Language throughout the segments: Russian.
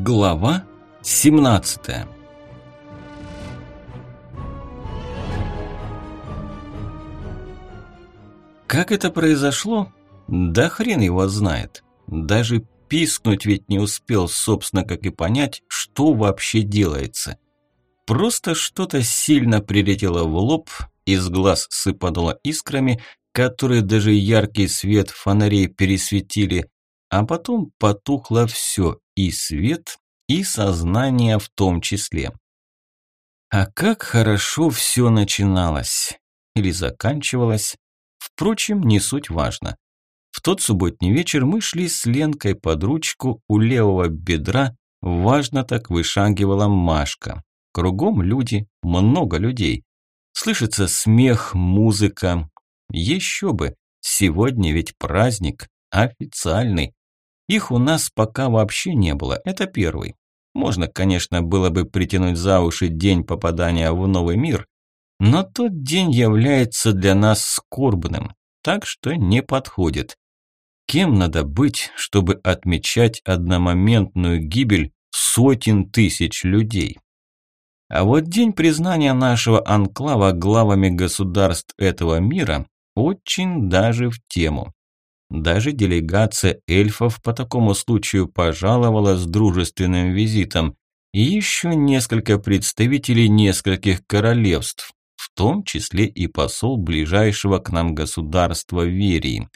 Глава 17. Как это произошло? Да хрен его знает. Даже пискнуть ведь не успел, собственно, как и понять, что вообще делается. Просто что-то сильно прилетело в лоб, из глаз сыпануло искрами, которые даже яркий свет фонарей пересветили, а потом потухло все, и свет, и сознание в том числе. А как хорошо все начиналось. Или заканчивалось. Впрочем, не суть важно. В тот субботний вечер мы шли с Ленкой под ручку, у левого бедра важно так вышагивала Машка. Кругом люди, много людей. Слышится смех, музыка. Еще бы, сегодня ведь праздник, официальный. Их у нас пока вообще не было, это первый. Можно, конечно, было бы притянуть за уши день попадания в новый мир, но тот день является для нас скорбным, так что не подходит. Кем надо быть, чтобы отмечать одномоментную гибель сотен тысяч людей? А вот день признания нашего анклава главами государств этого мира очень даже в тему. Даже делегация эльфов по такому случаю пожаловала с дружественным визитом, и еще несколько представителей нескольких королевств, в том числе и посол ближайшего к нам государства Верии.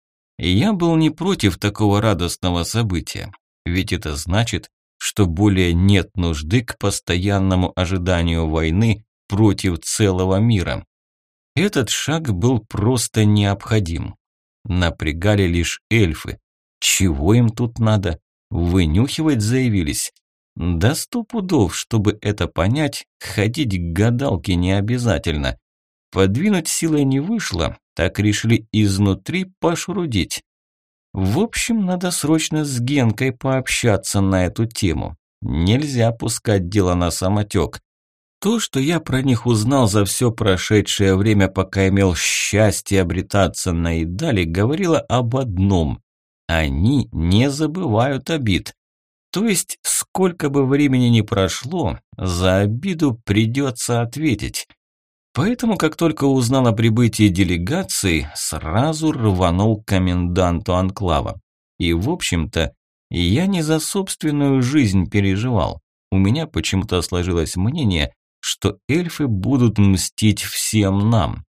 Я был не против такого радостного события, ведь это значит, что более нет нужды к постоянному ожиданию войны против целого мира. Этот шаг был просто необходим. Напрягали лишь эльфы. Чего им тут надо? Вынюхивать заявились. Да 100 пудов, чтобы это понять, ходить к гадалке не обязательно. Подвинуть силой не вышло, так решили изнутри пошурудить. В общем, надо срочно с Генкой пообщаться на эту тему. Нельзя пускать дело на самотек. То, что я про них узнал за все прошедшее время, пока имел счастье обретаться на Идале, говорило об одном. Они не забывают обид. То есть, сколько бы времени ни прошло, за обиду придется ответить. Поэтому, как только узнал о прибытии делегации, сразу рванул к коменданту анклава. И, в общем-то, я не за собственную жизнь переживал. У меня почему-то сложилось мнение, что эльфы будут мстить всем нам.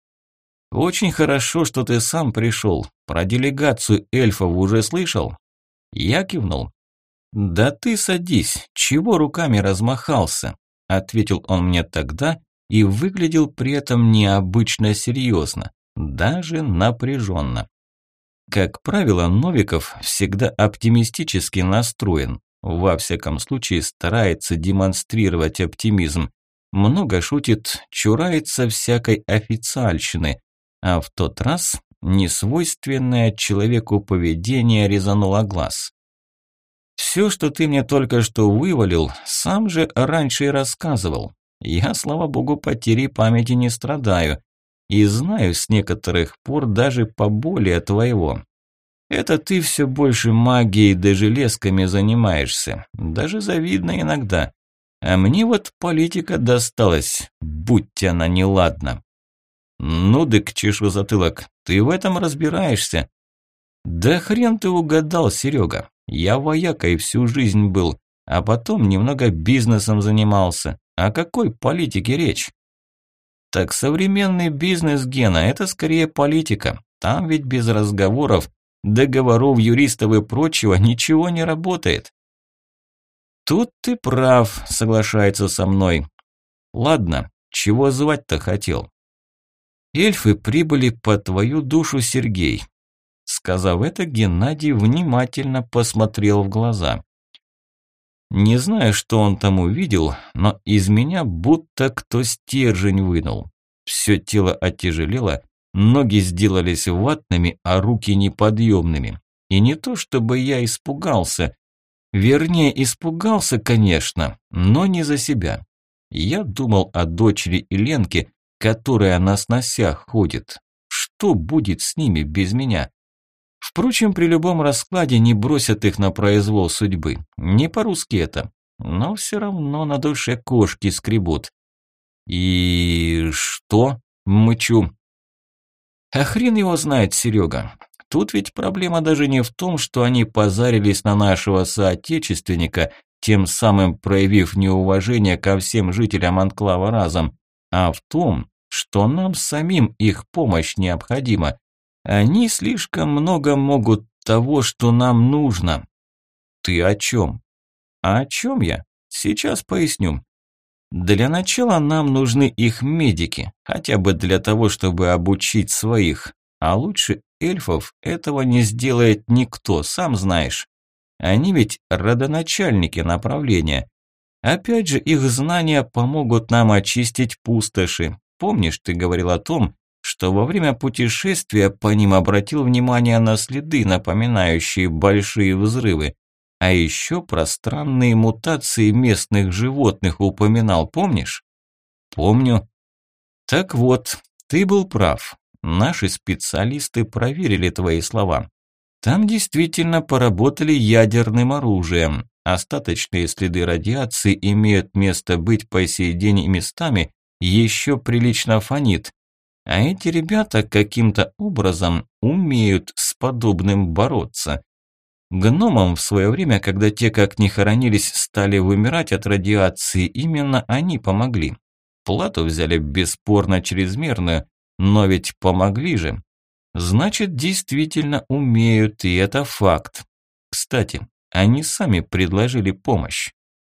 Очень хорошо, что ты сам пришел. Про делегацию эльфов уже слышал? Я кивнул. Да ты садись, чего руками размахался? Ответил он мне тогда и выглядел при этом необычно серьезно, даже напряженно. Как правило, Новиков всегда оптимистически настроен, во всяком случае старается демонстрировать оптимизм. Много шутит, чурается всякой официальщины, а в тот раз несвойственное человеку поведение резануло глаз. Все, что ты мне только что вывалил, сам же раньше и рассказывал. Я, слава богу, потери памяти не страдаю и знаю с некоторых пор даже поболее твоего. Это ты все больше магией да железками занимаешься, даже завидно иногда. А мне вот политика досталась, будь она неладна. Ну дык, чешу затылок, ты в этом разбираешься? Да хрен ты угадал, Серега. Я воякой всю жизнь был, а потом немного бизнесом занимался. О какой политике речь? Так современный бизнес, Гена, это скорее политика. Там ведь без разговоров, договоров, юристов и прочего ничего не работает. Тут ты прав, соглашается со мной. Ладно, чего звать-то хотел? Эльфы прибыли по твою душу, Сергей. Сказав это, Геннадий внимательно посмотрел в глаза. Не знаю, что он там увидел, но из меня будто кто стержень вынул. Все тело отяжелело, ноги сделались ватными, а руки неподъемными. И не то, чтобы я испугался. Вернее, испугался, конечно, но не за себя. Я думал о дочери и Ленке, которая на сносях ходит. Что будет с ними без меня? Впрочем, при любом раскладе не бросят их на произвол судьбы. Не по-русски это. Но все равно на душе кошки скребут. И что? Мычу. А хрен его знает, Серега. Тут ведь проблема даже не в том, что они позарились на нашего соотечественника, тем самым проявив неуважение ко всем жителям анклава разом, а в том, что нам самим их помощь необходима. Они слишком много могут того, что нам нужно. Ты о чем? А о чем я? Сейчас поясню. Для начала нам нужны их медики, хотя бы для того, чтобы обучить своих. А лучше эльфов этого не сделает никто, сам знаешь. Они ведь родоначальники направления. Опять же, их знания помогут нам очистить пустоши. Помнишь, ты говорил о том, что во время путешествия по ним обратил внимание на следы, напоминающие большие взрывы. А еще про странные мутации местных животных упоминал, помнишь? Помню. Так вот, ты был прав. Наши специалисты проверили твои слова. Там действительно поработали ядерным оружием. Остаточные следы радиации имеют место быть по сей день и местами еще прилично фонит. А эти ребята каким-то образом умеют с подобным бороться. Гномам в свое время, когда те, как ни хоронились, стали вымирать от радиации, именно они помогли. Плату взяли бесспорно чрезмерную, но ведь помогли же. Значит, действительно умеют, и это факт. Кстати, они сами предложили помощь.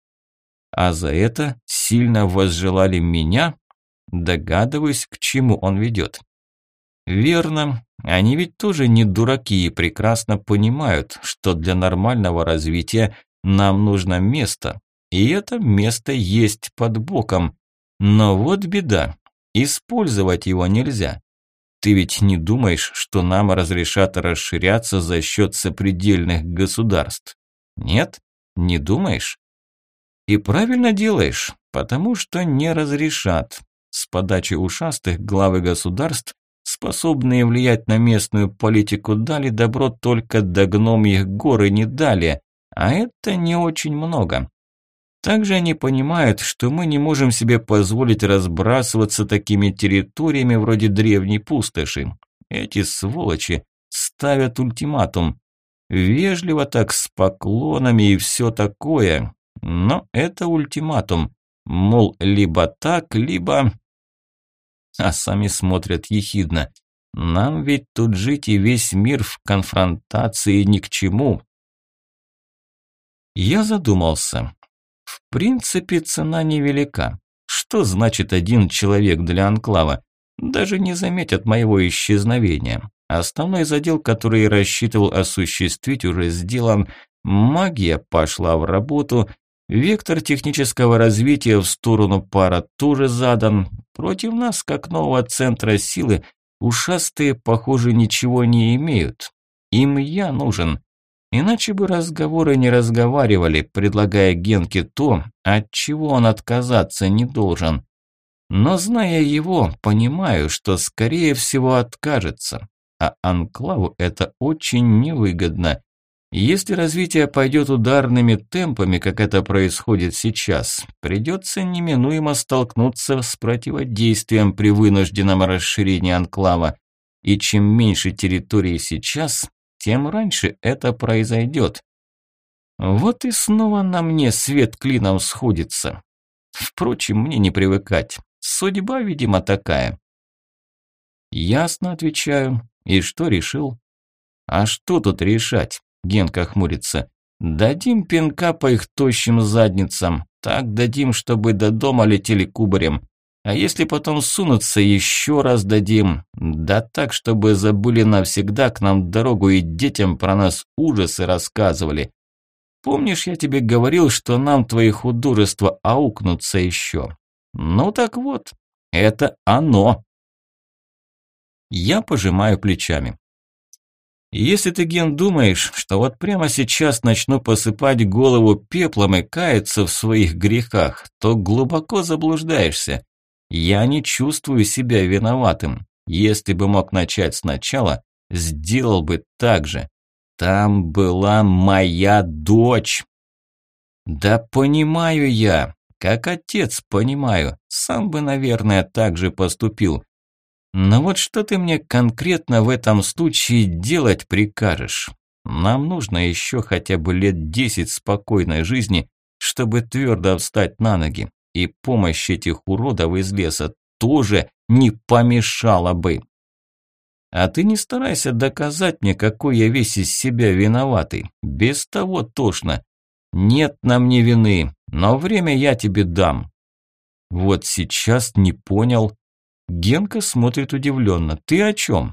А за это сильно возжелали меня? Догадываюсь, к чему он ведет. Верно, они ведь тоже не дураки и прекрасно понимают, что для нормального развития нам нужно место, и это место есть под боком. Но вот беда, использовать его нельзя. Ты ведь не думаешь, что нам разрешат расширяться за счет сопредельных государств? Нет? Не думаешь? И правильно делаешь, потому что не разрешат. С подачи ушастых главы государств, способные влиять на местную политику, дали добро только до гномьих гор и не дали, а это не очень много. Также они понимают, что мы не можем себе позволить разбрасываться такими территориями вроде древней пустоши. Эти сволочи ставят ультиматум. Вежливо так, с поклонами и все такое. Но это ультиматум. Мол, либо так, либо... А сами смотрят ехидно. Нам ведь тут жить и весь мир в конфронтации ни к чему. Я задумался. В принципе, цена невелика. Что значит один человек для анклава? Даже не заметят моего исчезновения. Основной задел, который я рассчитывал осуществить, уже сделан. Магия пошла в работу. Вектор технического развития в сторону пара тоже задан. Против нас, как нового центра силы, ушастые, похоже, ничего не имеют. Им я нужен. Иначе бы разговоры не разговаривали, предлагая Генке то, от чего он отказаться не должен. Но зная его, понимаю, что скорее всего откажется. А анклаву это очень невыгодно. Если развитие пойдет ударными темпами, как это происходит сейчас, придется неминуемо столкнуться с противодействием при вынужденном расширении анклава. И чем меньше территории сейчас, тем раньше это произойдет. Вот и снова на мне свет клином сходится. Впрочем, мне не привыкать. Судьба, видимо, такая. Ясно, отвечаю. И что решил? А что тут решать? Генка хмурится. Дадим пинка по их тощим задницам. Так дадим, чтобы до дома летели кубарем. А если потом сунутся, еще раз дадим. Да так, чтобы забыли навсегда к нам дорогу и детям про нас ужасы рассказывали. Помнишь, я тебе говорил, что нам твои художества аукнутся еще? Ну так вот, это оно. Я пожимаю плечами. Если ты, Ген, думаешь, что вот прямо сейчас начну посыпать голову пеплом и каяться в своих грехах, то глубоко заблуждаешься. Я не чувствую себя виноватым. Если бы мог начать сначала, сделал бы так же. Там была моя дочь. Да понимаю я, как отец понимаю, сам бы, наверное, так же поступил. Но вот что ты мне конкретно в этом случае делать прикажешь? Нам нужно еще хотя бы лет 10 спокойной жизни, чтобы твердо встать на ноги. И помощь этих уродов из леса тоже не помешала бы. А ты не старайся доказать мне, какой я весь из себя виноватый. Без того тошно. Нет на мне вины, но время я тебе дам. Вот сейчас не понял. Генка смотрит удивленно. Ты о чем?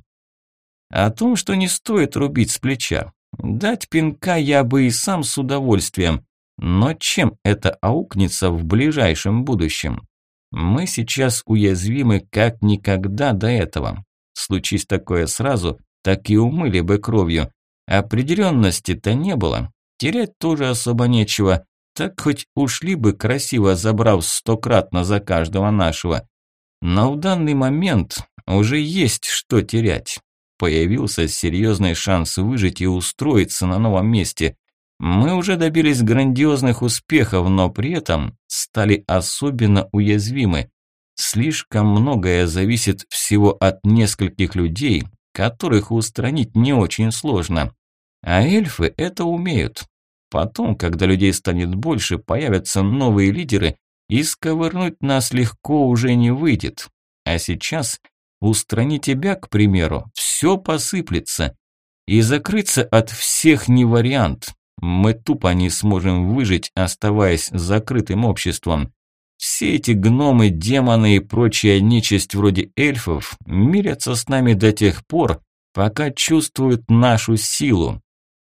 О том, что не стоит рубить с плеча. Дать пинка я бы и сам с удовольствием. Но чем это аукнется в ближайшем будущем? Мы сейчас уязвимы как никогда до этого. Случись такое сразу, так и умыли бы кровью. Определенности-то не было. Терять тоже особо нечего. Так хоть ушли бы красиво, забрав 100-кратно за каждого нашего. Но в данный момент уже есть что терять. Появился серьезный шанс выжить и устроиться на новом месте. Мы уже добились грандиозных успехов, но при этом стали особенно уязвимы. Слишком многое зависит всего от нескольких людей, которых устранить не очень сложно. А эльфы это умеют. Потом, когда людей станет больше, появятся новые лидеры, и сковырнуть нас легко уже не выйдет. А сейчас устрани тебя, к примеру, все посыплется. И закрыться от всех не вариант. Мы тупо не сможем выжить, оставаясь закрытым обществом. Все эти гномы, демоны и прочая нечисть вроде эльфов мирятся с нами до тех пор, пока чувствуют нашу силу.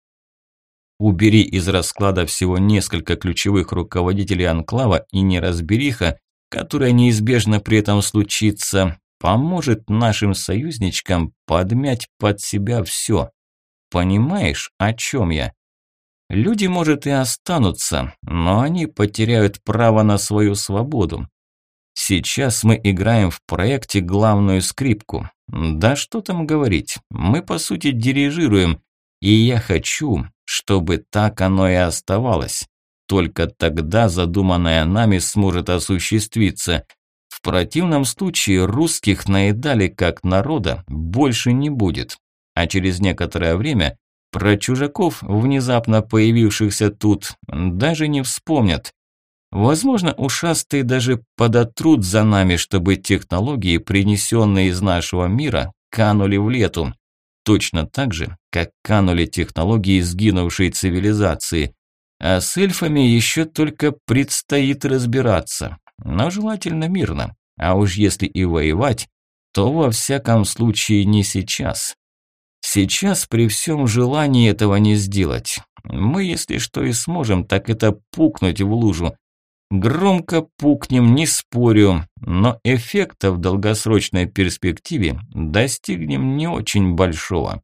Убери из расклада всего несколько ключевых руководителей анклава, и неразбериха, которая неизбежно при этом случится, поможет нашим союзничкам подмять под себя все. Понимаешь, о чем я? Люди, может, и останутся, но они потеряют право на свою свободу. Сейчас мы играем в проекте главную скрипку. Да что там говорить, мы по сути дирижируем, и я хочу, чтобы так оно и оставалось. Только тогда задуманное нами сможет осуществиться. В противном случае русских наедали как народа больше не будет. А через некоторое время про чужаков, внезапно появившихся тут, даже не вспомнят. Возможно, ушастые даже подотрут за нами, чтобы технологии, принесенные из нашего мира, канули в лету. Точно так же, как канули технологии сгинувшей цивилизации. А с эльфами еще только предстоит разбираться. Но желательно мирно. А уж если и воевать, то во всяком случае не сейчас. Сейчас при всем желании этого не сделать. Мы, если что и сможем, так это пукнуть в лужу. Громко пукнем, не спорю, но эффекта в долгосрочной перспективе достигнем не очень большого.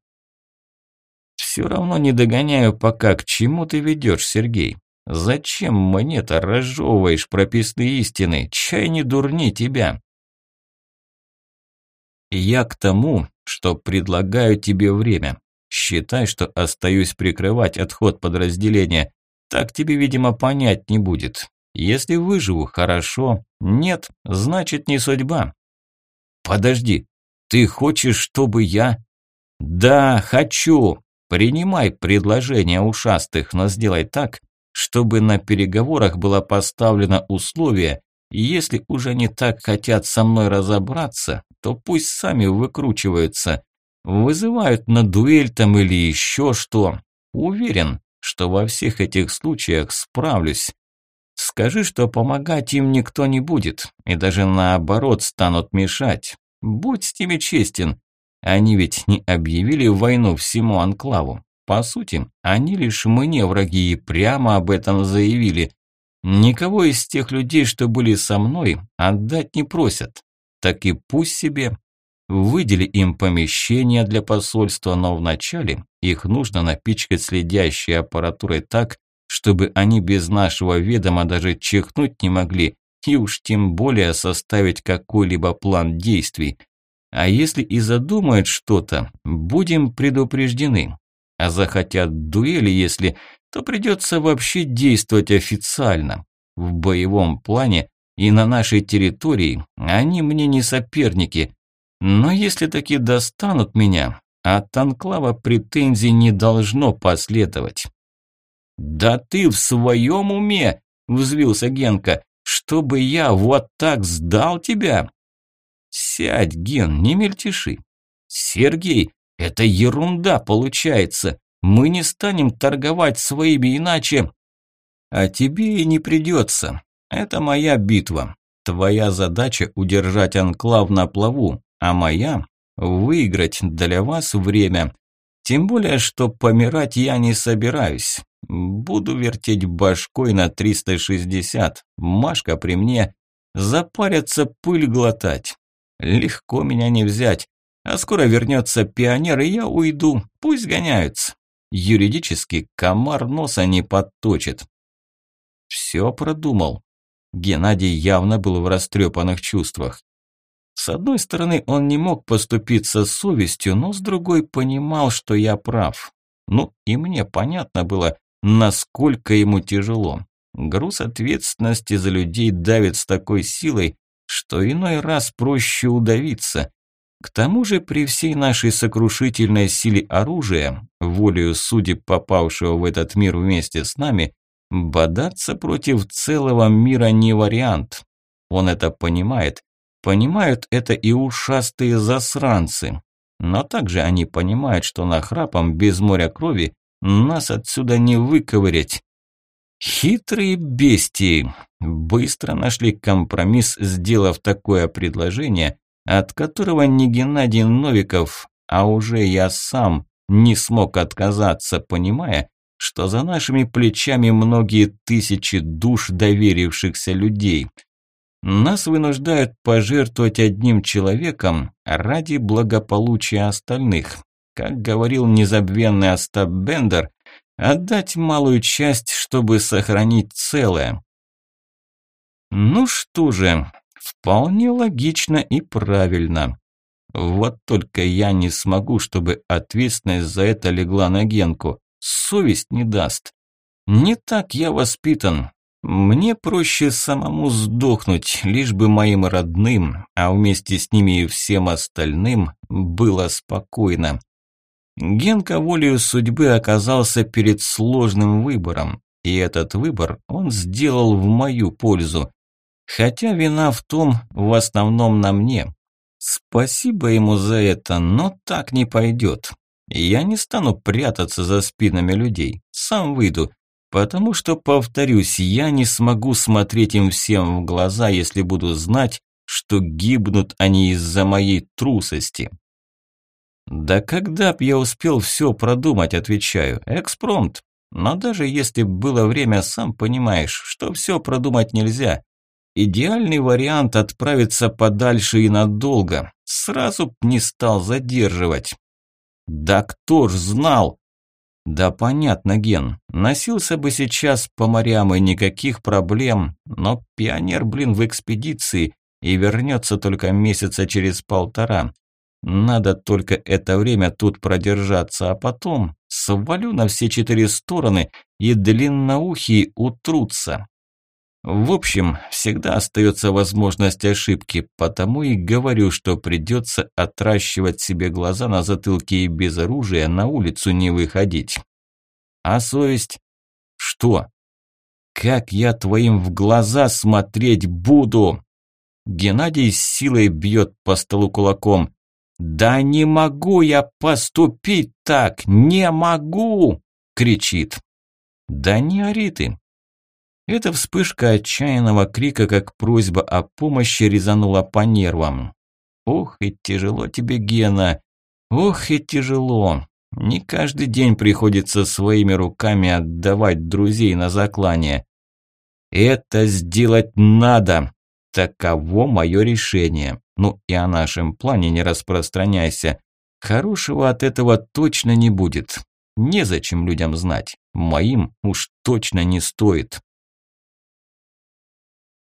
Все равно не догоняю пока, к чему ты ведешь, Сергей. Зачем мне-то разжевываешь прописные истины? Чай не дурни тебя. Я к тому, что предлагаю тебе время. Считай, что остаюсь прикрывать отход подразделения. Так тебе, видимо, понять не будет. Если выживу, хорошо. Нет, значит не судьба. Подожди, ты хочешь, чтобы я... Да, хочу. Принимай предложение ушастых, но сделай так, чтобы на переговорах было поставлено условие: если уже не так хотят со мной разобраться, то пусть сами выкручиваются. Вызывают на дуэль там или еще что. Уверен, что во всех этих случаях справлюсь. Скажи, что помогать им никто не будет, и даже наоборот станут мешать. Будь с ними честен. Они ведь не объявили войну всему анклаву. По сути, они лишь мне враги и прямо об этом заявили. Никого из тех людей, что были со мной, отдать не просят. Так и пусть себе. Выдели им помещение для посольства, но вначале их нужно напичкать следящей аппаратурой так, чтобы они без нашего ведома даже чихнуть не могли, и уж тем более составить какой-либо план действий. А если и задумают что-то, будем предупреждены. А захотят дуэли, если, то придется вообще действовать официально. В боевом плане и на нашей территории они мне не соперники. Но если таки достанут меня, от анклава претензий не должно последовать. «Да ты в своем уме?» – взвился Генка. «Чтобы я вот так сдал тебя?» «Сядь, Ген, не мельтеши». «Сергей, это ерунда получается. Мы не станем торговать своими иначе...» «А тебе и не придется. Это моя битва. Твоя задача – удержать анклав на плаву, а моя – выиграть для вас время. Тем более, что помирать я не собираюсь. Буду вертеть башкой на 360. Машка при мне. Запарятся пыль глотать. Легко меня не взять. А скоро вернется пионер, и я уйду. Пусть гоняются. Юридически комар носа не подточит». Все продумал. Геннадий явно был в растрепанных чувствах. С одной стороны, он не мог поступиться совестью, но с другой понимал, что я прав. Ну, и мне понятно было, насколько ему тяжело. Груз ответственности за людей давит с такой силой, что иной раз проще удавиться. К тому же, при всей нашей сокрушительной силе оружия, волею судеб попавшего в этот мир вместе с нами, бодаться против целого мира не вариант. Он это понимает. Понимают это и ушастые засранцы. Но также они понимают, что нахрапом без моря крови нас отсюда не выковырять. Хитрые бестии быстро нашли компромисс, сделав такое предложение, от которого не Геннадий Новиков, а уже я сам не смог отказаться, понимая, что за нашими плечами многие тысячи душ доверившихся людей. Нас вынуждают пожертвовать одним человеком ради благополучия остальных. Как говорил незабвенный Остап Бендер, отдать малую часть, чтобы сохранить целое. Ну что же, вполне логично и правильно. Вот только я не смогу, чтобы ответственность за это легла на Генку. Совесть не даст. Не так я воспитан. Мне проще самому сдохнуть, лишь бы моим родным, а вместе с ними и всем остальным было спокойно. Генка волею судьбы оказался перед сложным выбором, и этот выбор он сделал в мою пользу. Хотя вина в том в основном на мне. Спасибо ему за это, но так не пойдет. Я не стану прятаться за спинами людей, сам выйду, потому что, повторюсь, я не смогу смотреть им всем в глаза, если буду знать, что гибнут они из-за моей трусости. Да когда б я успел все продумать, отвечаю, экспромт. Но даже если б было время, сам понимаешь, что все продумать нельзя. Идеальный вариант отправиться подальше и надолго, сразу б не стал задерживать. Да кто ж знал? Да понятно, Ген, носился бы сейчас по морям и никаких проблем, но пионер, в экспедиции и вернется только месяца через 1,5. Надо только это время тут продержаться, а потом свалю на все 4 стороны и длинноухие утрутся. В общем, всегда остается возможность ошибки, потому и говорю, что придется отращивать себе глаза на затылке и без оружия на улицу не выходить. А совесть? Что? Как я твоим в глаза смотреть буду? Геннадий с силой бьет по столу кулаком. Да не могу я поступить так, не могу! Кричит. Да не ори ты. Эта вспышка отчаянного крика, как просьба о помощи, резанула по нервам. Ох и тяжело тебе, Гена, ох и тяжело. Не каждый день приходится своими руками отдавать друзей на заклание. Это сделать надо. Таково мое решение. Ну и о нашем плане не распространяйся. Хорошего от этого точно не будет. Незачем людям знать. Моим уж точно не стоит.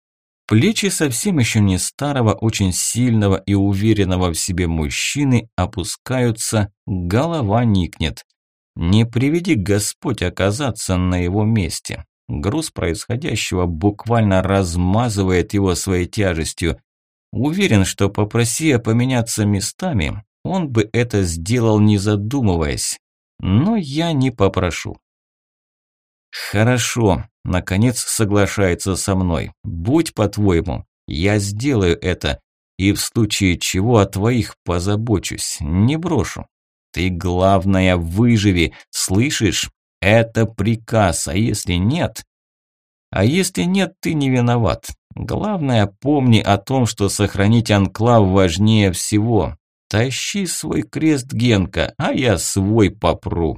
Плечи совсем еще не старого, очень сильного и уверенного в себе мужчины опускаются, голова никнет. Не приведи Господь оказаться на его месте. Груз происходящего буквально размазывает его своей тяжестью. Уверен, что попроси я поменяться местами, он бы это сделал, не задумываясь. Но я не попрошу. Хорошо, наконец соглашается со мной. Будь по-твоему, я сделаю это. И в случае чего о твоих позабочусь, не брошу. Ты, главное, выживи, слышишь? Это приказ, а если нет? А если нет, ты не виноват. Главное, помни о том, что сохранить анклав важнее всего. Тащи свой крест, Генка, а я свой попру.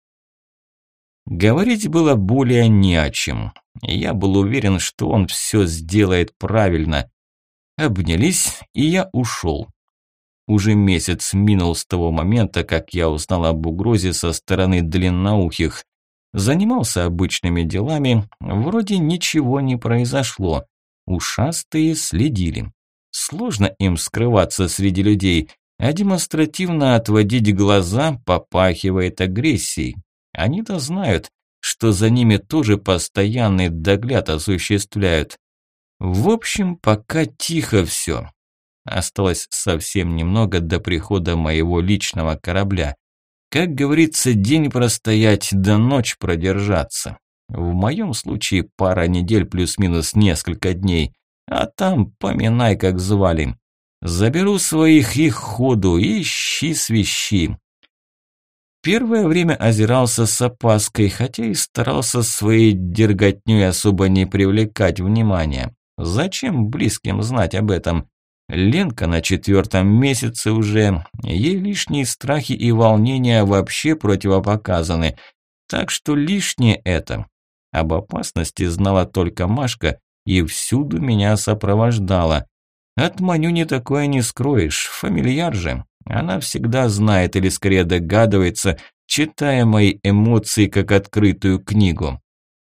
Говорить было более не о чем. Я был уверен, что он все сделает правильно. Обнялись, и я ушел. Уже месяц минул с того момента, как я узнал об угрозе со стороны длинноухих. Занимался обычными делами, вроде ничего не произошло. Ушастые следили. Сложно им скрываться среди людей, а демонстративно отводить глаза попахивает агрессией. Они-то знают, что за ними тоже постоянный догляд осуществляют. В общем, пока тихо все. Осталось совсем немного до прихода моего личного корабля. Как говорится, день простоять, да ночь продержаться. В моем случае пара недель плюс-минус несколько дней. А там поминай, как звали. Заберу своих и ходу, ищи свищи. Первое время озирался с опаской, хотя и старался своей дерготней особо не привлекать внимания. Зачем близким знать об этом? Ленка на 4-м месяце уже, ей лишние страхи и волнения вообще противопоказаны, так что лишнее это. Об опасности знала только Машка и всюду меня сопровождала. От Манюни такое не скроешь, фамильяр же. Она всегда знает или скорее догадывается, читая мои эмоции как открытую книгу.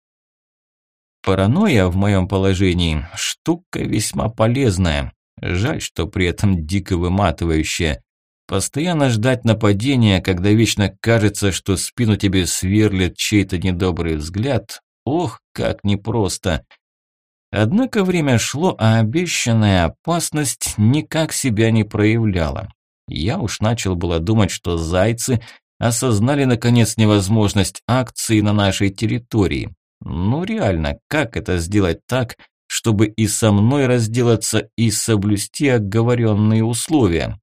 Паранойя в моем положении – штука весьма полезная. Жаль, что при этом дико выматывающая. Постоянно ждать нападения, когда вечно кажется, что спину тебе сверлит чей-то недобрый взгляд – ох, как непросто. Однако время шло, а обещанная опасность никак себя не проявляла. Я уж начал было думать, что зайцы осознали наконец невозможность акции на нашей территории. Ну реально, как это сделать так, чтобы и со мной разделаться, и соблюсти оговоренные условия?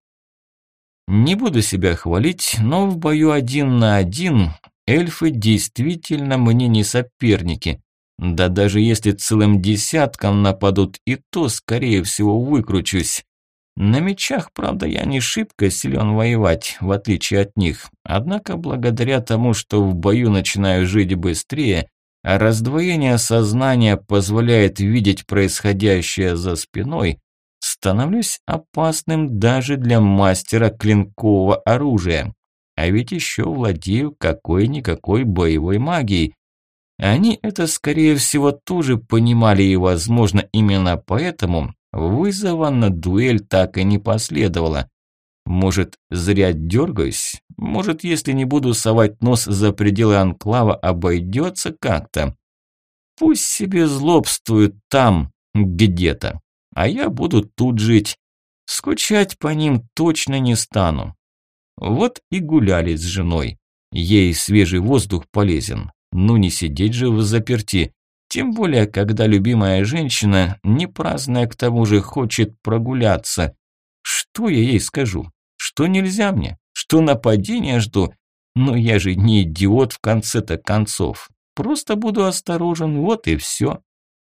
Не буду себя хвалить, но в бою 1 на 1 эльфы действительно мне не соперники. Да даже если целым десятком нападут, и то, скорее всего, выкручусь. На мечах, правда, я не шибко силен воевать, в отличие от них. Однако, благодаря тому, что в бою начинаю жить быстрее, а раздвоение сознания позволяет видеть происходящее за спиной, становлюсь опасным даже для мастера клинкового оружия. А ведь еще владею какой-никакой боевой магией. Они это, скорее всего, тоже понимали, и, возможно, именно поэтому вызова на дуэль так и не последовало. Может, зря дергаюсь? Может, если не буду совать нос за пределы анклава, обойдется как-то? Пусть себе злобствуют там, где-то, а я буду тут жить. Скучать по ним точно не стану. Вот и гуляли с женой. Ей свежий воздух полезен. Ну не сидеть же взаперти. Тем более, когда любимая женщина, не праздная к тому же, хочет прогуляться. Что я ей скажу? Что нельзя мне? Что нападения жду? Но я же не идиот в конце-то концов. Просто буду осторожен, вот и все.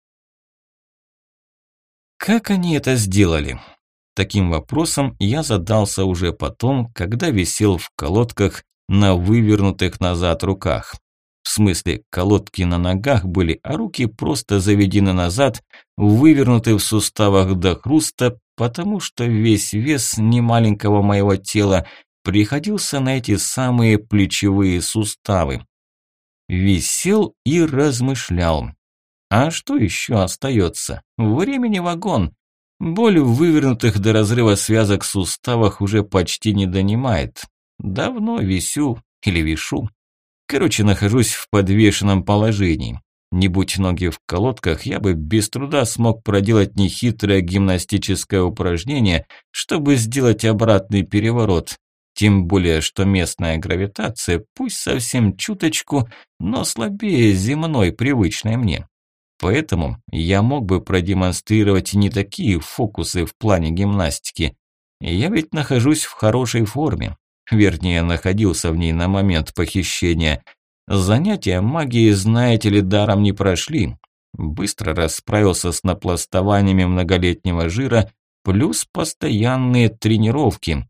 Как они это сделали? Таким вопросом я задался уже потом, когда висел в колодках на вывернутых назад руках. В смысле, колодки на ногах были, а руки просто заведены назад, вывернуты в суставах до хруста, потому что весь вес немаленького моего тела приходился на эти самые плечевые суставы. Висел и размышлял. А что еще остается? Времени вагон. Боль в вывернутых до разрыва связок суставах уже почти не донимает. Давно висю или вишу. Короче, нахожусь в подвешенном положении. Не будь ноги в колодках, я бы без труда смог проделать нехитрое гимнастическое упражнение, чтобы сделать обратный переворот. Тем более, что местная гравитация, пусть совсем чуточку, но слабее земной, привычной мне. Поэтому я мог бы продемонстрировать и не такие фокусы в плане гимнастики. Я ведь нахожусь в хорошей форме. Вернее, находился в ней на момент похищения. Занятия магией, знаете ли, даром не прошли. Быстро расправился с напластованиями многолетнего жира, плюс постоянные тренировки.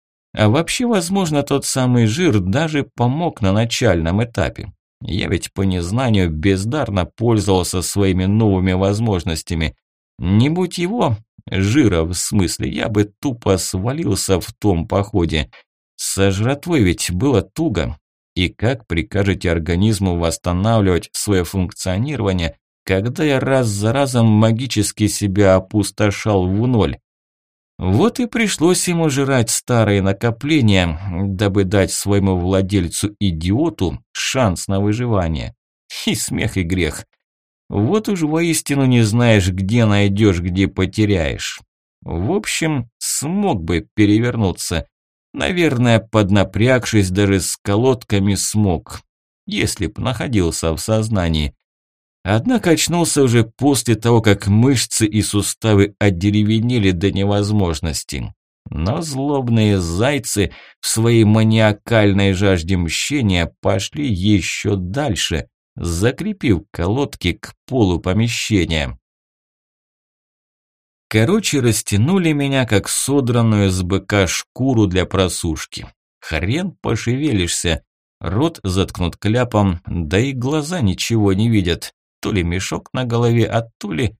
А вообще, возможно, тот самый жир даже помог на начальном этапе. Я ведь по незнанию бездарно пользовался своими новыми возможностями. Не будь его, жира в смысле, я бы тупо свалился в том походе. Со жратвой ведь было туго. И как прикажете организму восстанавливать свое функционирование, когда я раз за разом магически себя опустошал в ноль? Вот и пришлось ему жрать старые накопления, дабы дать своему владельцу-идиоту шанс на выживание. И смех, и грех. Вот уж воистину не знаешь, где найдешь, где потеряешь. В общем, смог бы перевернуться. Наверное, поднапрягшись даже с колодками смог, если б находился в сознании. Однако очнулся уже после того, как мышцы и суставы одеревенели до невозможности. Но злобные зайцы в своей маниакальной жажде мщения пошли еще дальше, закрепив колодки к полу помещения. Короче, растянули меня, как содранную с быка шкуру для просушки. Хрен пошевелишься, рот заткнут кляпом, да и глаза ничего не видят. То ли мешок на голове, а то ли...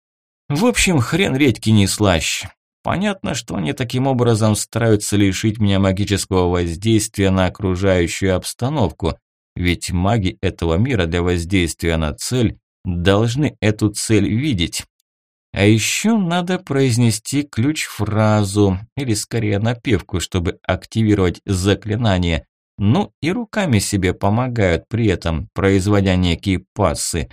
В общем, хрен редьки не слаще. Понятно, что они таким образом стараются лишить меня магического воздействия на окружающую обстановку, ведь маги этого мира для воздействия на цель должны эту цель видеть. А еще надо произнести ключ-фразу, или скорее напевку, чтобы активировать заклинание. Ну и руками себе помогают при этом, производя некие пассы.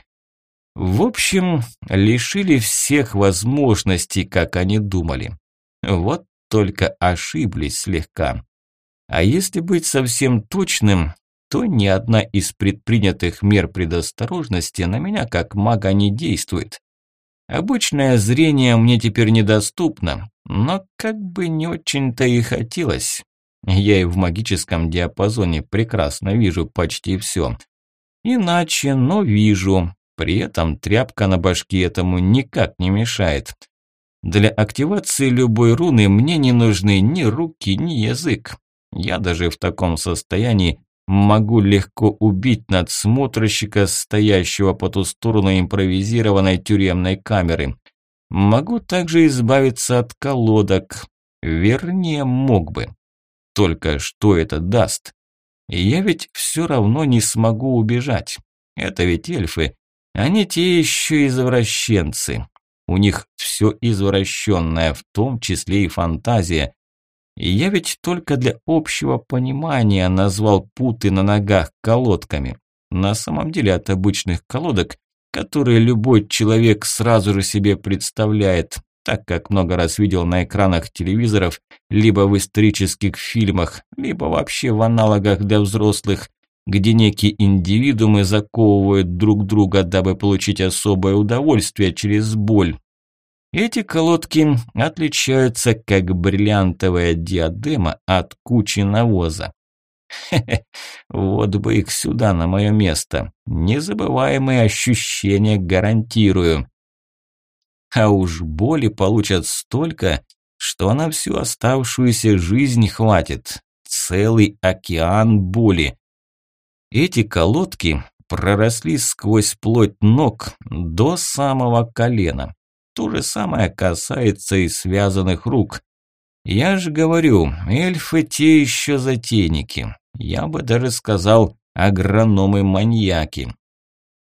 В общем, лишили всех возможностей, как они думали. Вот только ошиблись слегка. А если быть совсем точным, то ни одна из предпринятых мер предосторожности на меня как мага не действует. Обычное зрение мне теперь недоступно, но как бы не очень-то и хотелось. Я и в магическом диапазоне прекрасно вижу почти все. Иначе, но вижу. При этом тряпка на башке этому никак не мешает. Для активации любой руны мне не нужны ни руки, ни язык. Я даже в таком состоянии могу легко убить надсмотрщика, стоящего по ту сторону импровизированной тюремной камеры. Могу также избавиться от колодок. Вернее, мог бы. Только что это даст? Я ведь все равно не смогу убежать. Это ведь эльфы. Они те еще извращенцы. У них все извращенное, в том числе и фантазия. И я ведь только для общего понимания назвал путы на ногах колодками. На самом деле от обычных колодок, которые любой человек сразу же себе представляет, так как много раз видел на экранах телевизоров, либо в исторических фильмах, либо вообще в аналогах для взрослых, где некие индивидуумы заковывают друг друга, дабы получить особое удовольствие через боль. Эти колодки отличаются как бриллиантовая диадема от кучи навоза. Хе-хе, вот бы их сюда, на мое место. Незабываемые ощущения гарантирую. А уж боли получат столько, что на всю оставшуюся жизнь хватит. Целый океан боли. Эти колодки проросли сквозь плоть ног до самого колена. То же самое касается и связанных рук. Я же говорю, эльфы те еще затейники. Я бы даже сказал, агрономы-маньяки.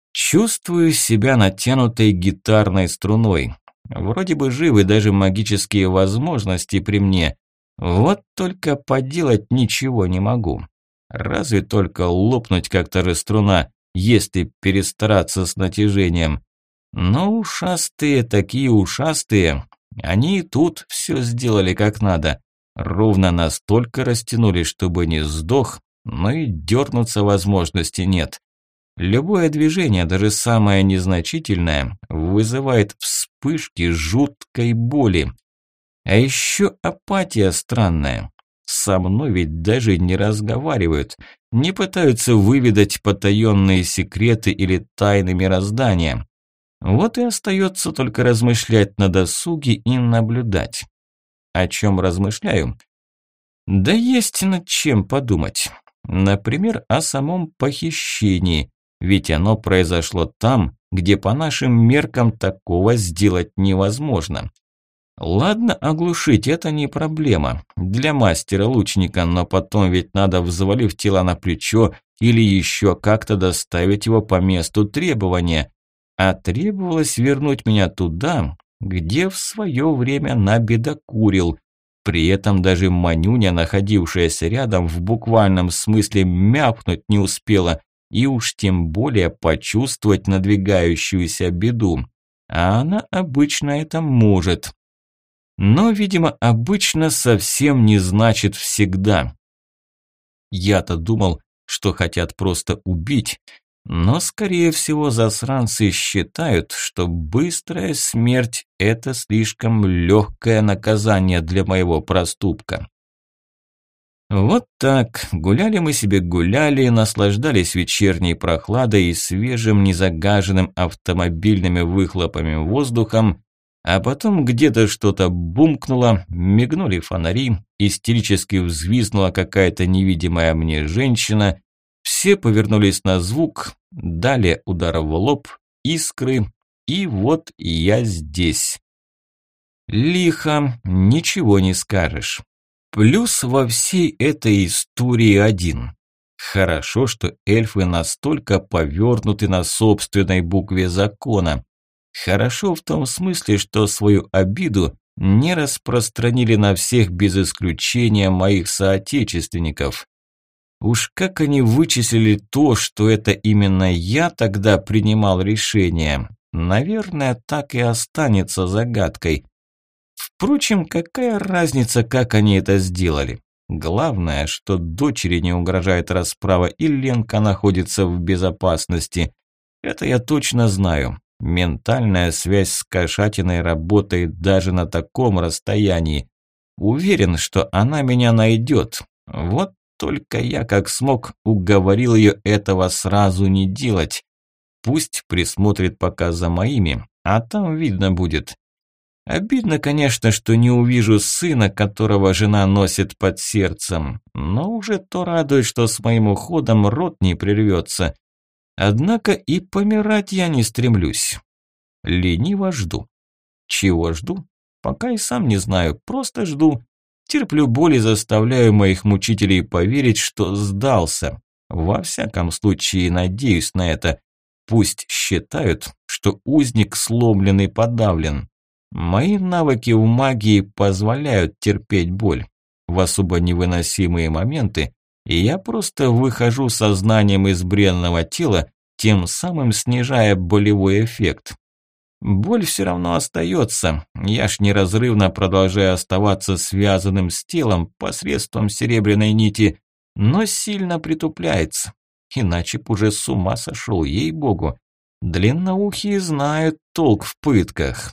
Чувствую себя натянутой гитарной струной. Вроде бы живы даже магические возможности при мне. Вот только поделать ничего не могу. Разве только лопнуть как-то же струна, если перестараться с натяжением. Но ушастые такие ушастые, они и тут все сделали как надо. Ровно настолько растянули, чтобы не сдох, но и дернуться возможности нет. Любое движение, даже самое незначительное, вызывает вспышки жуткой боли. А еще апатия странная. Со мной ведь даже не разговаривают, не пытаются выведать потаенные секреты или тайны мироздания. Вот и остается только размышлять на досуге и наблюдать. О чем размышляю? Да есть над чем подумать. Например, о самом похищении, ведь оно произошло там, где по нашим меркам такого сделать невозможно. Ладно, оглушить – это не проблема для мастера-лучника, но потом ведь надо, взвалив тело на плечо или еще как-то доставить его по месту требования. А требовалось вернуть меня туда, где в свое время набедокурил. При этом даже Манюня, находившаяся рядом, в буквальном смысле мяпнуть не успела, и уж тем более почувствовать надвигающуюся беду. А она обычно это может. Но, видимо, обычно совсем не значит всегда. Я-то думал, что хотят просто убить, но, скорее всего, засранцы считают, что быстрая смерть – это слишком легкое наказание для моего проступка. Вот так, гуляли мы себе гуляли, наслаждались вечерней прохладой и свежим, незагаженным автомобильными выхлопами воздухом, а потом где-то что-то бумкнуло, мигнули фонари, истерически взвизгнула какая-то невидимая мне женщина, все повернулись на звук, далее удар в лоб, искры, и вот я здесь. Лихо, ничего не скажешь. Плюс во всей этой истории один. Хорошо, что эльфы настолько повернуты на собственной букве закона. Хорошо в том смысле, что свою обиду не распространили на всех без исключения моих соотечественников. Уж как они вычислили то, что это именно я тогда принимал решение, наверное, так и останется загадкой. Впрочем, какая разница, как они это сделали? Главное, что дочери не угрожает расправа и Ленка находится в безопасности. Это я точно знаю. Ментальная связь с кошатиной работает даже на таком расстоянии. Уверен, что она меня найдет. Вот только я, как смог, уговорил ее этого сразу не делать. Пусть присмотрит пока за моими, а там видно будет. Обидно, конечно, что не увижу сына, которого жена носит под сердцем, но уже то радует, что с моим уходом род не прервется. Однако и помирать я не стремлюсь. Лениво жду. Чего жду? Пока и сам не знаю, просто жду. Терплю боль и заставляю моих мучителей поверить, что сдался. Во всяком случае, надеюсь на это. Пусть считают, что узник сломлен и подавлен. Мои навыки в магии позволяют терпеть боль. В особо невыносимые моменты я просто выхожу сознанием из бренного тела, тем самым снижая болевой эффект. Боль все равно остается, я ж неразрывно продолжаю оставаться связанным с телом посредством серебряной нити, но сильно притупляется, иначе б уже с ума сошел, ей-богу. Длинноухие знают толк в пытках.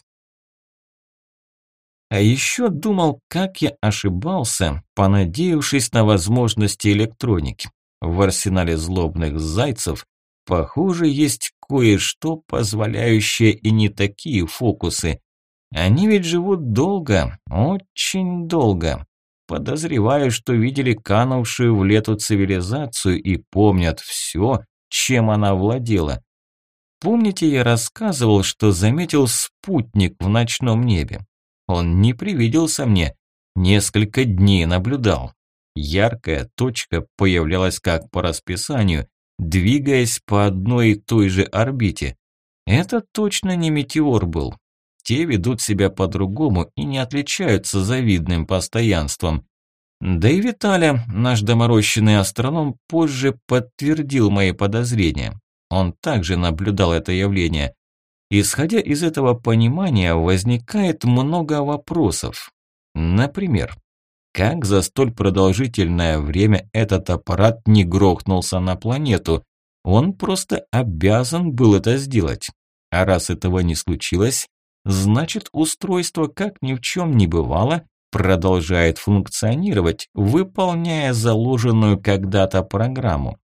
А еще думал, как я ошибался, понадеявшись на возможности электроники. В арсенале злобных зайцев, похоже, есть кое-что, позволяющее и не такие фокусы. Они ведь живут долго, очень долго. Подозреваю, что видели канувшую в лету цивилизацию и помнят все, чем она владела. Помните, я рассказывал, что заметил спутник в ночном небе? Он не привиделся мне, несколько дней наблюдал. Яркая точка появлялась как по расписанию, двигаясь по одной и той же орбите. Это точно не метеор был. Те ведут себя по-другому и не отличаются завидным постоянством. Да и Виталя, наш доморощенный астроном, позже подтвердил мои подозрения. Он также наблюдал это явление. Исходя из этого понимания, возникает много вопросов. Например, как за столь продолжительное время этот аппарат не грохнулся на планету? Он просто обязан был это сделать. А раз этого не случилось, значит, устройство, как ни в чем не бывало, продолжает функционировать, выполняя заложенную когда-то программу.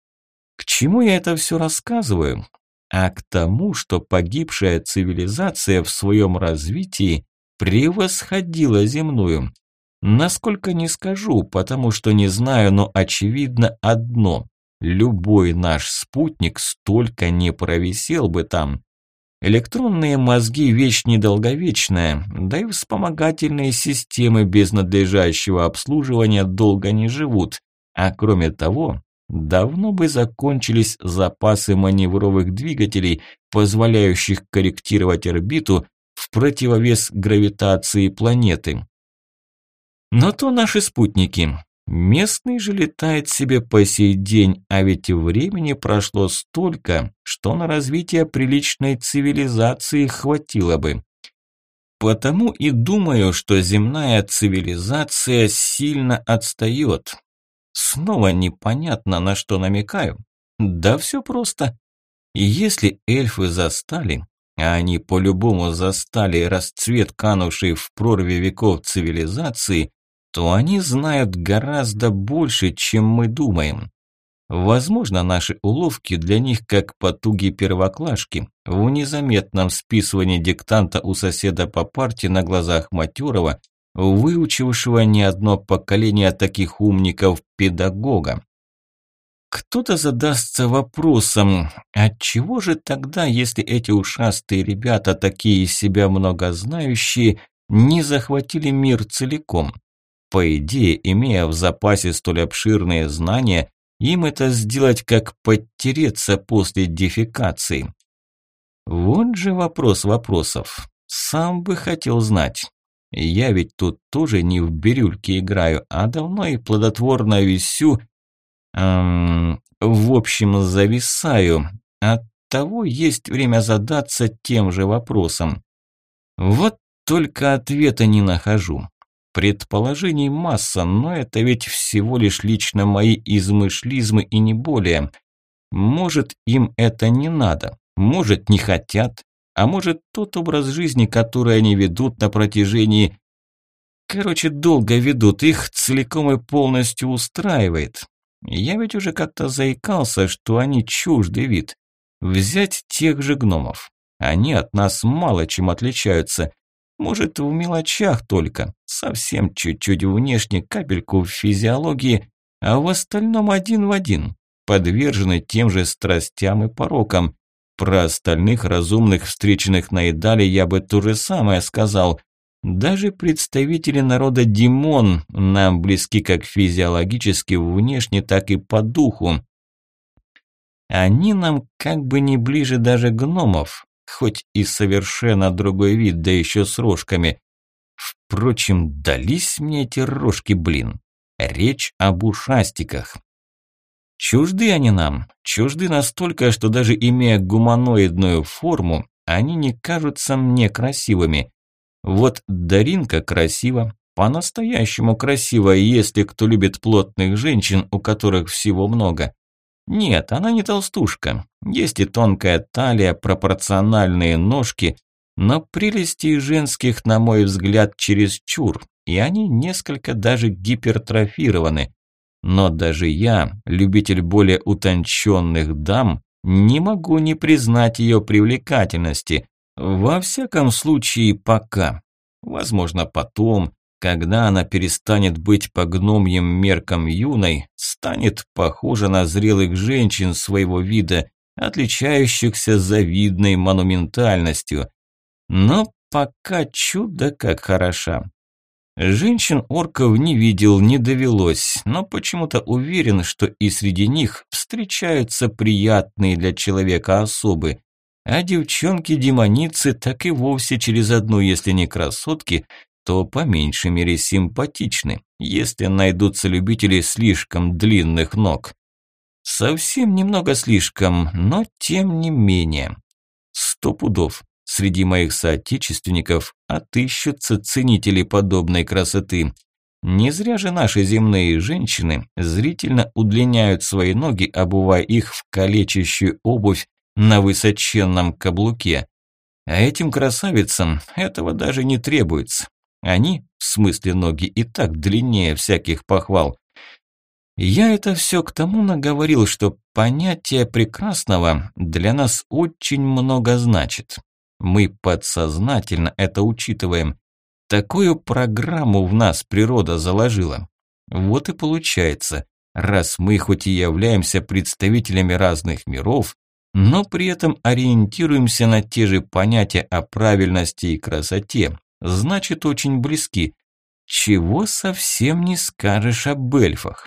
К чему я это все рассказываю? А к тому, что погибшая цивилизация в своем развитии превосходила земную. Насколько не скажу, потому что не знаю, но очевидно одно. Любой наш спутник столько не провисел бы там. Электронные мозги – вещь недолговечная, да и вспомогательные системы без надлежащего обслуживания долго не живут. А кроме того, давно бы закончились запасы маневровых двигателей, позволяющих корректировать орбиту в противовес гравитации планеты. Но то наши спутники. Местный же летает себе по сей день, а ведь времени прошло столько, что на развитие приличной цивилизации хватило бы. Потому и думаю, что земная цивилизация сильно отстает. Снова непонятно, на что намекаю. Да все просто. Если эльфы застали, а они по-любому застали расцвет канувшей в прорве веков цивилизации, то они знают гораздо больше, чем мы думаем. Возможно, наши уловки для них как потуги первоклашки в незаметном списывании диктанта у соседа по парте на глазах матерого, выучившего не одно поколение таких умников-педагога. Кто-то задастся вопросом, отчего же тогда, если эти ушастые ребята, такие из себя многознающие, не захватили мир целиком? По идее, имея в запасе столь обширные знания, им это сделать как подтереться после дефекации. Вот же вопрос вопросов. Сам бы хотел знать. Я ведь тут тоже не в бирюльке играю, а давно и плодотворно висю, в общем, зависаю. Оттого есть время задаться тем же вопросом. Вот только ответа не нахожу. Предположений масса, но это ведь всего лишь лично мои измышлизмы и не более. Может, им это не надо, может, не хотят, а может, тот образ жизни, который они ведут на протяжении... Короче, долго ведут, их целиком и полностью устраивает. Я ведь уже как-то заикался, что они чуждый вид. Взять тех же гномов. Они от нас мало чем отличаются. Может, в мелочах только, совсем чуть-чуть внешне, капельку в физиологии, а в остальном один в один, подвержены тем же страстям и порокам. Про остальных разумных, встреченных на Идале, я бы то же самое сказал. Даже представители народа Димон нам близки как физиологически, внешне, так и по духу. Они нам как бы не ближе даже гномов, хоть и совершенно другой вид, да еще с рожками. Впрочем, дались мне эти рожки, блин. Речь об ушастиках. Чужды они нам, чужды настолько, что даже имея гуманоидную форму, они не кажутся мне красивыми. Вот Даринка красива, по-настоящему красива, если кто любит плотных женщин, у которых всего много. Нет, она не толстушка, есть и тонкая талия, пропорциональные ножки, но прелести женских, на мой взгляд, чересчур, и они несколько даже гипертрофированы. Но даже я, любитель более утонченных дам, не могу не признать ее привлекательности. Во всяком случае, пока. Возможно, потом, когда она перестанет быть по гномьим меркам юной, станет похожа на зрелых женщин своего вида, отличающихся завидной монументальностью. Но пока чудо как хороша. Женщин-орков не видел, не довелось, но почему-то уверен, что и среди них встречаются приятные для человека особы. А девчонки-демоницы так и вовсе через одну, если не красотки, то по меньшей мере симпатичны, если найдутся любители слишком длинных ног. Совсем немного слишком, но тем не менее. 100 пудов. Среди моих соотечественников отыщутся ценители подобной красоты. Не зря же наши земные женщины зрительно удлиняют свои ноги, обувая их в калечащую обувь на высоченном каблуке. А этим красавицам этого даже не требуется. Они, в смысле ноги, и так длиннее всяких похвал. Я это все к тому наговорил, что понятие прекрасного для нас очень много значит. Мы подсознательно это учитываем. Такую программу в нас природа заложила. Вот и получается, раз мы хоть и являемся представителями разных миров, но при этом ориентируемся на те же понятия о правильности и красоте, значит очень близки. Чего совсем не скажешь об эльфах.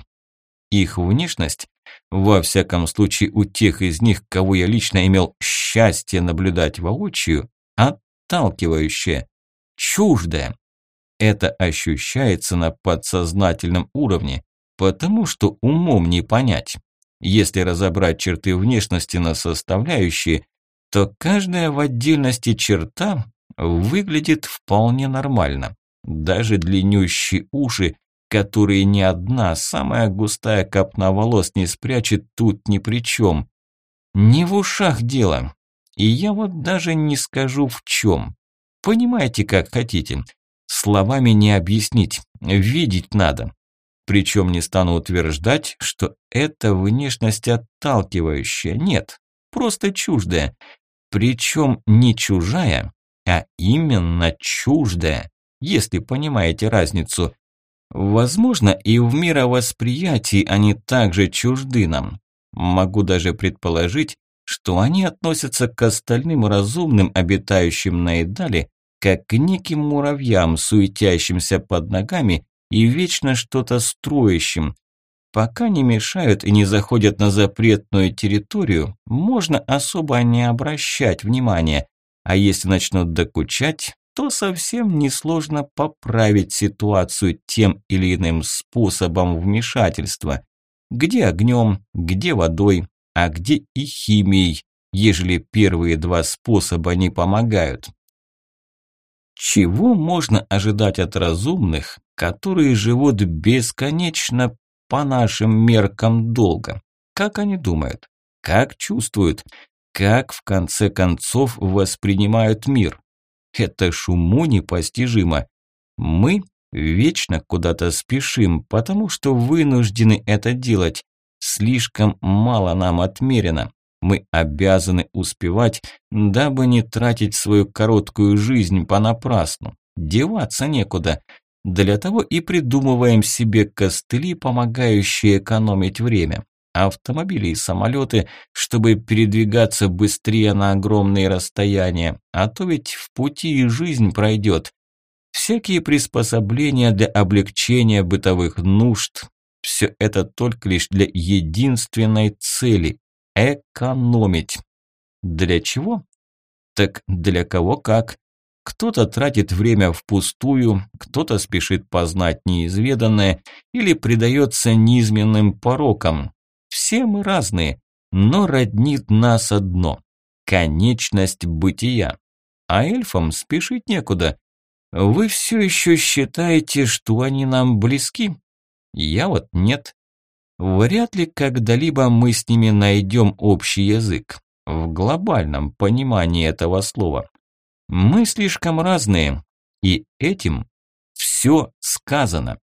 Их внешность, во всяком случае у тех из них, кого я лично имел счастье наблюдать воочию, отталкивающая, чуждая. Это ощущается на подсознательном уровне, потому что умом не понять. Если разобрать черты внешности на составляющие, то каждая в отдельности черта выглядит вполне нормально. Даже длиннющие уши, которые ни одна самая густая копна волос не спрячет, тут ни при чем. Не в ушах дело. И я вот даже не скажу в чем. Понимаете, как хотите. Словами не объяснить, видеть надо. Причем не стану утверждать, что это внешность отталкивающая. Нет, просто чуждая. Причем не чужая, а именно чуждая, если понимаете разницу. Возможно, и в мировосприятии они также чужды нам. Могу даже предположить, что они относятся к остальным разумным, обитающим на Идале, как к неким муравьям, суетящимся под ногами и вечно что-то строящим. Пока не мешают и не заходят на запретную территорию, можно особо не обращать внимания, а если начнут докучать, то совсем несложно поправить ситуацию тем или иным способом вмешательства. Где огнем, где водой, а где и химией, ежели первые два способа не помогают. Чего можно ожидать от разумных, которые живут бесконечно по нашим меркам долго? Как они думают? Как чувствуют? Как в конце концов воспринимают мир? Это ж уму непостижимо. Мы вечно куда-то спешим, потому что вынуждены это делать. Слишком мало нам отмерено. Мы обязаны успевать, дабы не тратить свою короткую жизнь понапрасну. Деваться некуда. Для того и придумываем себе костыли, помогающие экономить время. Автомобили и самолеты, чтобы передвигаться быстрее на огромные расстояния, а то ведь в пути и жизнь пройдет. Всякие приспособления для облегчения бытовых нужд, все это только лишь для единственной цели – экономить. Для чего? Так для кого как. Кто-то тратит время впустую, кто-то спешит познать неизведанное или предается низменным порокам. Все мы разные, но роднит нас одно – конечность бытия. А эльфам спешить некуда. Вы все еще считаете, что они нам близки? Я вот нет. Вряд ли когда-либо мы с ними найдем общий язык. В глобальном понимании этого слова. Мы слишком разные, и этим все сказано.